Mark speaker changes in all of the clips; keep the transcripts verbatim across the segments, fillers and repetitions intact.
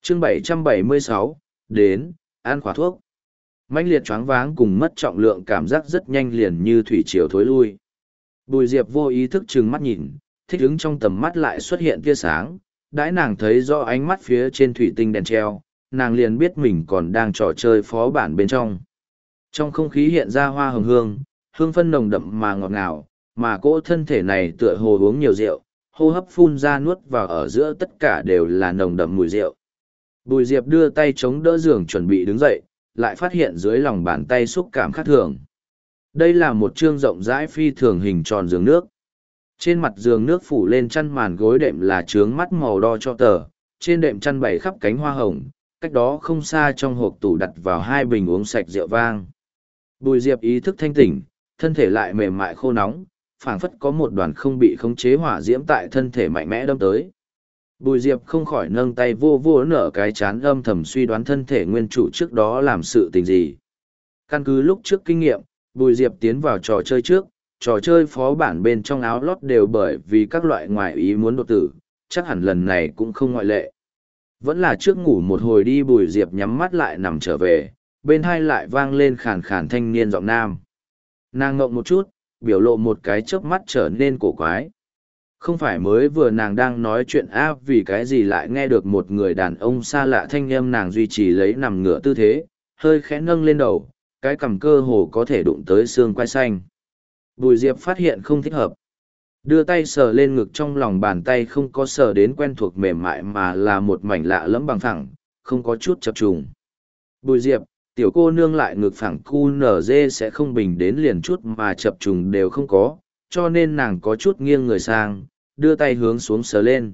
Speaker 1: chương bảy trăm bảy mươi sáu, đến, ăn khỏa thuốc. Mãnh liệt choáng váng cùng mất trọng lượng cảm giác rất nhanh liền như thủy triều thối lui. Bùi Diệp vô ý thức trừng mắt nhìn, thích ứng trong tầm mắt lại xuất hiện tia sáng, đãi nàng thấy rõ ánh mắt phía trên thủy tinh đèn treo, nàng liền biết mình còn đang trò chơi phó bản bên trong. Trong không khí hiện ra hoa hồng hương, hương phân nồng đậm mà ngọt ngào, mà cỗ thân thể này tựa hồ uống nhiều rượu, hô hấp phun ra nuốt vào ở giữa tất cả đều là nồng đậm mùi rượu. Bùi Diệp đưa tay chống đỡ giường chuẩn bị đứng dậy, lại phát hiện dưới lòng bàn tay xúc cảm khác thường. Đây là một chương rộng rãi phi thường hình tròn giường nước. Trên mặt giường nước phủ lên chăn màn gối đệm là trướng mắt màu đo cho tờ, trên đệm chăn bày khắp cánh hoa hồng, cách đó không xa trong hộp tủ đặt vào hai bình uống sạch rượu vang. Bùi Diệp ý thức thanh tỉnh, thân thể lại mềm mại khô nóng, phảng phất có một đoàn không bị khống chế hỏa diễm tại thân thể mạnh mẽ đâm tới. Bùi Diệp không khỏi nâng tay vô vô nở cái chán âm thầm suy đoán thân thể nguyên chủ trước đó làm sự tình gì. Căn cứ lúc trước kinh nghiệm, Bùi Diệp tiến vào trò chơi trước, trò chơi phó bản bên trong áo lót đều bởi vì các loại ngoại ý muốn đột tử, chắc hẳn lần này cũng không ngoại lệ. Vẫn là trước ngủ một hồi đi Bùi Diệp nhắm mắt lại nằm trở về, bên hai lại vang lên khàn khàn thanh niên giọng nam. Nàng ngộng một chút, biểu lộ một cái chớp mắt trở nên cổ quái. Không phải mới vừa nàng đang nói chuyện a vì cái gì lại nghe được một người đàn ông xa lạ thanh âm nàng duy trì lấy nằm ngửa tư thế, hơi khẽ nâng lên đầu, cái cằm cơ hồ có thể đụng tới xương quai xanh. Bùi Diệp phát hiện không thích hợp. Đưa tay sờ lên ngực trong lòng bàn tay không có sờ đến quen thuộc mềm mại mà là một mảnh lạ lẫm bằng phẳng, không có chút chập trùng. Bùi Diệp, tiểu cô nương lại ngực phẳng cu nở dê sẽ không bình đến liền chút mà chập trùng đều không có, cho nên nàng có chút nghiêng người sang, đưa tay hướng xuống sờ lên.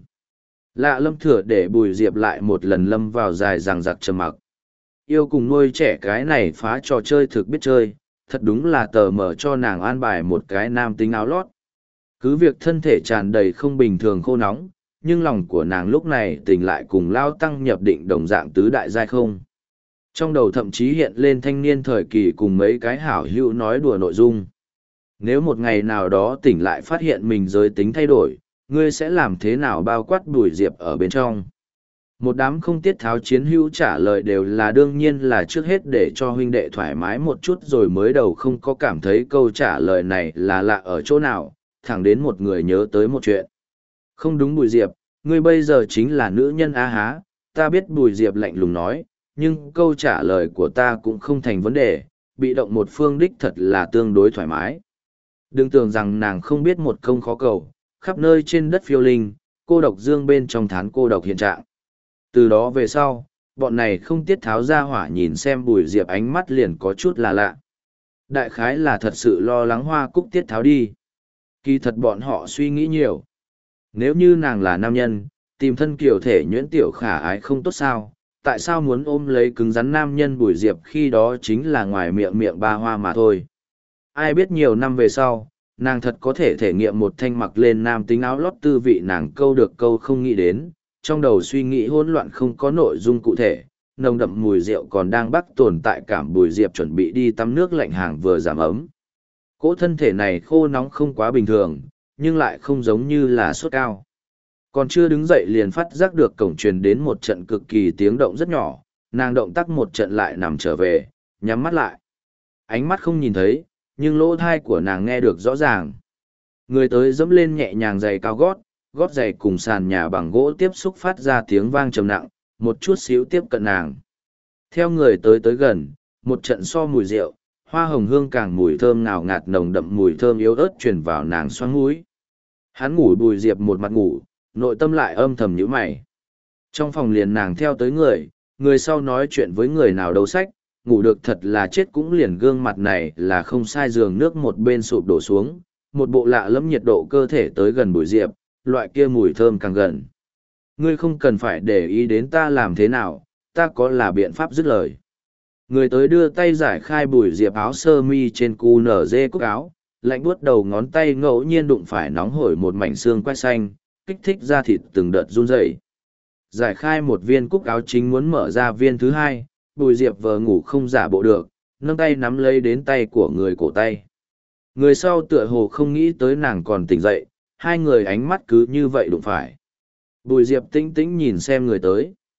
Speaker 1: Lạ lâm thừa để Bùi Diệp lại một lần lâm vào dài ràng giặc trầm mặc. Yêu cùng nuôi trẻ cái này phá trò chơi thực biết chơi, thật đúng là tờ mở cho nàng an bài một cái nam tính áo lót. Cứ việc thân thể tràn đầy không bình thường khô nóng, nhưng lòng của nàng lúc này tình lại cùng lao tăng nhập định đồng dạng tứ đại giai không. Trong đầu thậm chí hiện lên thanh niên thời kỳ cùng mấy cái hảo hữu nói đùa nội dung. Nếu một ngày nào đó tỉnh lại phát hiện mình giới tính thay đổi, ngươi sẽ làm thế nào bao quát Bùi Diệp ở bên trong? Một đám không tiết tháo chiến hữu trả lời đều là đương nhiên là trước hết để cho huynh đệ thoải mái một chút rồi mới đầu không có cảm thấy câu trả lời này là lạ ở chỗ nào, thẳng đến một người nhớ tới một chuyện. Không đúng Bùi Diệp, ngươi bây giờ chính là nữ nhân a há, ta biết Bùi Diệp lạnh lùng nói, nhưng câu trả lời của ta cũng không thành vấn đề, bị động một phương đích thật là tương đối thoải mái. Đừng tưởng rằng nàng không biết một công khó cầu, khắp nơi trên đất phiêu linh, cô độc dương bên trong thán cô độc hiện trạng. Từ đó về sau, bọn này không tiết tháo ra hỏa nhìn xem Bùi Diệp ánh mắt liền có chút là lạ. Đại khái là thật sự lo lắng Hoa Cúc tiết tháo đi. Kỳ thật bọn họ suy nghĩ nhiều. Nếu như nàng là nam nhân, tìm thân kiểu thể nhuyễn tiểu khả ái không tốt sao, tại sao muốn ôm lấy cứng rắn nam nhân Bùi Diệp khi đó chính là ngoài miệng miệng ba hoa mà thôi. Ai biết nhiều năm về sau, nàng thật có thể thể nghiệm một thanh mặc lên nam tính áo lót tư vị nàng câu được câu không nghĩ đến, trong đầu suy nghĩ hỗn loạn không có nội dung cụ thể, nồng đậm mùi rượu còn đang bắt tồn tại cảm Bùi Diệp chuẩn bị đi tắm nước lạnh hàng vừa giảm ấm. Cỗ thân thể này khô nóng không quá bình thường, nhưng lại không giống như là sốt cao. Còn chưa đứng dậy liền phát giác được cổng truyền đến một trận cực kỳ tiếng động rất nhỏ, nàng động tác một trận lại nằm trở về, nhắm mắt lại. Ánh mắt không nhìn thấy, nhưng lỗ thai của nàng nghe được rõ ràng. Người tới dẫm lên nhẹ nhàng giày cao gót, gót giày cùng sàn nhà bằng gỗ tiếp xúc phát ra tiếng vang trầm nặng, một chút xíu tiếp cận nàng. Theo người tới tới gần, một trận so mùi rượu, hoa hồng hương càng mùi thơm ngào ngạt nồng đậm mùi thơm yếu ớt truyền vào nàng xoang mũi. Hắn ngủ Bùi Diệp một mặt ngủ, nội tâm lại âm thầm nhíu mày. Trong phòng liền nàng theo tới người, người sau nói chuyện với người nào đầu sách, ngủ được thật là chết cũng liền gương mặt này là không sai giường nước một bên sụp đổ xuống, một bộ lạ lẫm nhiệt độ cơ thể tới gần Bùi Diệp, loại kia mùi thơm càng gần. Ngươi không cần phải để ý đến ta làm thế nào, ta có là biện pháp dứt lời. Người tới đưa tay giải khai Bùi Diệp áo sơ mi trên cu nở dê cúc áo, lạnh buốt đầu ngón tay ngẫu nhiên đụng phải nóng hổi một mảnh xương quai xanh, kích thích da thịt từng đợt run rẩy. Giải khai một viên cúc áo chính muốn mở ra viên thứ hai, Bùi Diệp vờ ngủ không giả bộ được, nâng tay nắm lấy đến tay của người cổ tay. Người sau tựa hồ không nghĩ tới nàng còn tỉnh dậy, hai người ánh mắt cứ như vậy đụng phải. Bùi Diệp tĩnh tĩnh nhìn xem người tới.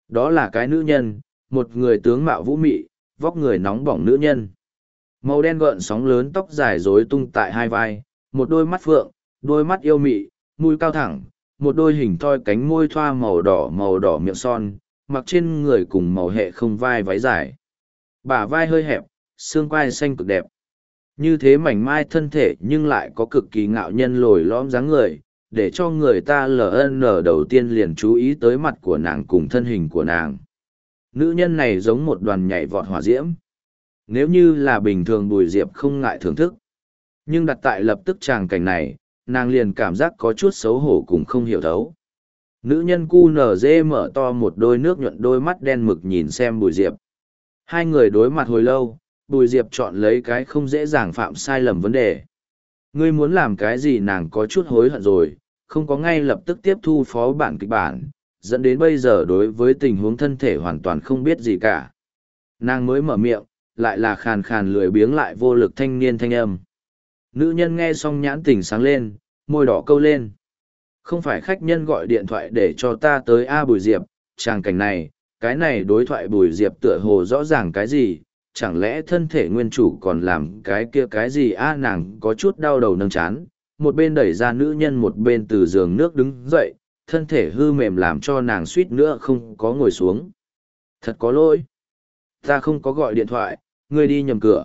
Speaker 1: Đó là cái nữ nhân, một người tướng mạo vũ mị, vóc người nóng bỏng nữ nhân. Màu đen gợn sóng lớn, tóc dài rối tung tại hai vai, một đôi mắt phượng, đôi mắt yêu mị, mũi cao thẳng, một đôi hình thoi cánh môi thoa màu đỏ màu đỏ miệng son, mặc trên người cùng màu hệ không vai váy dài. Bả vai hơi hẹp, xương quai xanh cực đẹp. Như thế mảnh mai thân thể nhưng lại có cực kỳ ngạo nhân lồi lõm dáng người, để cho người ta ln đầu tiên liền chú ý tới mặt của nàng cùng thân hình của nàng. Nữ nhân này giống một đoàn nhảy vọt hỏa diễm. Nếu như là bình thường Bùi Diệp không ngại thưởng thức. Nhưng đặt tại lập tức tràng cảnh này, nàng liền cảm giác có chút xấu hổ cùng không hiểu thấu. Nữ nhân cu nở dê mở to một đôi nước nhuận đôi mắt đen mực nhìn xem Bùi Diệp. Hai người đối mặt hồi lâu, Bùi Diệp chọn lấy cái không dễ dàng phạm sai lầm vấn đề. Ngươi muốn làm cái gì? Nàng có chút hối hận rồi, không có ngay lập tức tiếp thu phó bản kịch bản, dẫn đến bây giờ đối với tình huống thân thể hoàn toàn không biết gì cả. Nàng mới mở miệng, lại là khàn khàn lười biếng lại vô lực thanh niên thanh âm. Nữ nhân nghe xong nhãn tỉnh sáng lên, môi đỏ câu lên. Không phải khách nhân gọi điện thoại để cho ta tới A Bùi Diệp, tràng cảnh này, cái này đối thoại Bùi Diệp tựa hồ rõ ràng cái gì, chẳng lẽ thân thể nguyên chủ còn làm cái kia cái gì A nàng có chút đau đầu nâng chán, một bên đẩy ra nữ nhân một bên từ giường nước đứng dậy, thân thể hư mềm làm cho nàng suýt nữa không có ngồi xuống. Thật có lỗi. Ta không có gọi điện thoại, ngươi đi nhầm cửa.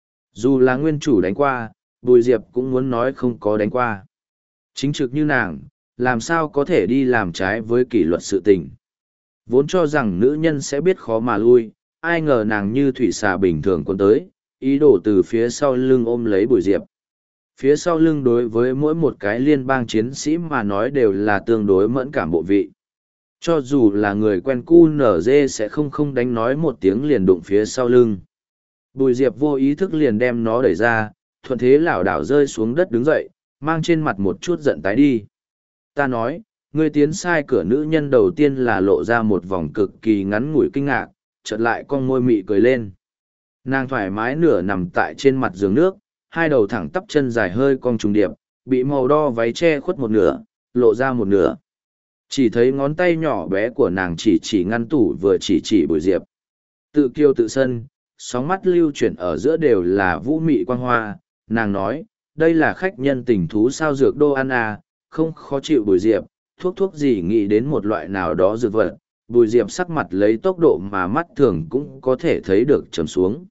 Speaker 1: Dù là nguyên chủ đánh qua, Bùi Diệp cũng muốn nói không có đánh qua. Chính trực như nàng, làm sao có thể đi làm trái với kỷ luật sự tình. Vốn cho rằng nữ nhân sẽ biết khó mà lui, ai ngờ nàng như thủy xà bình thường quân tới, ý đồ từ phía sau lưng ôm lấy Bùi Diệp. Phía sau lưng đối với mỗi một cái liên bang chiến sĩ mà nói đều là tương đối mẫn cảm bộ vị. Cho dù là người quen cu nở dê sẽ không không đánh nói một tiếng liền đụng phía sau lưng. Bùi Diệp vô ý thức liền đem nó đẩy ra, thuận thế lảo đảo rơi xuống đất đứng dậy, mang trên mặt một chút giận tái đi. Ta nói, ngươi tiến sai cửa. Nữ nhân đầu tiên là lộ ra một vòng cực kỳ ngắn ngủi kinh ngạc, chợt lại con môi mị cười lên. Nàng thoải mái nửa nằm tại trên mặt giường nước, hai đầu thẳng tắp chân dài hơi cong trùng điệp, bị màu đo váy che khuất một nửa, lộ ra một nửa. Chỉ thấy ngón tay nhỏ bé của nàng chỉ chỉ ngăn tủ vừa chỉ chỉ Bùi Diệp. Tự kiêu tự sân, sóng mắt lưu chuyển ở giữa đều là vũ mị quang hoa, nàng nói, đây là khách nhân tình thú sao dược đô ăn à, không khó chịu Bùi Diệp, thuốc thuốc gì nghĩ đến một loại nào đó dược vật. Bùi Diệp sắc mặt lấy tốc độ mà mắt thường cũng có thể thấy được trầm xuống.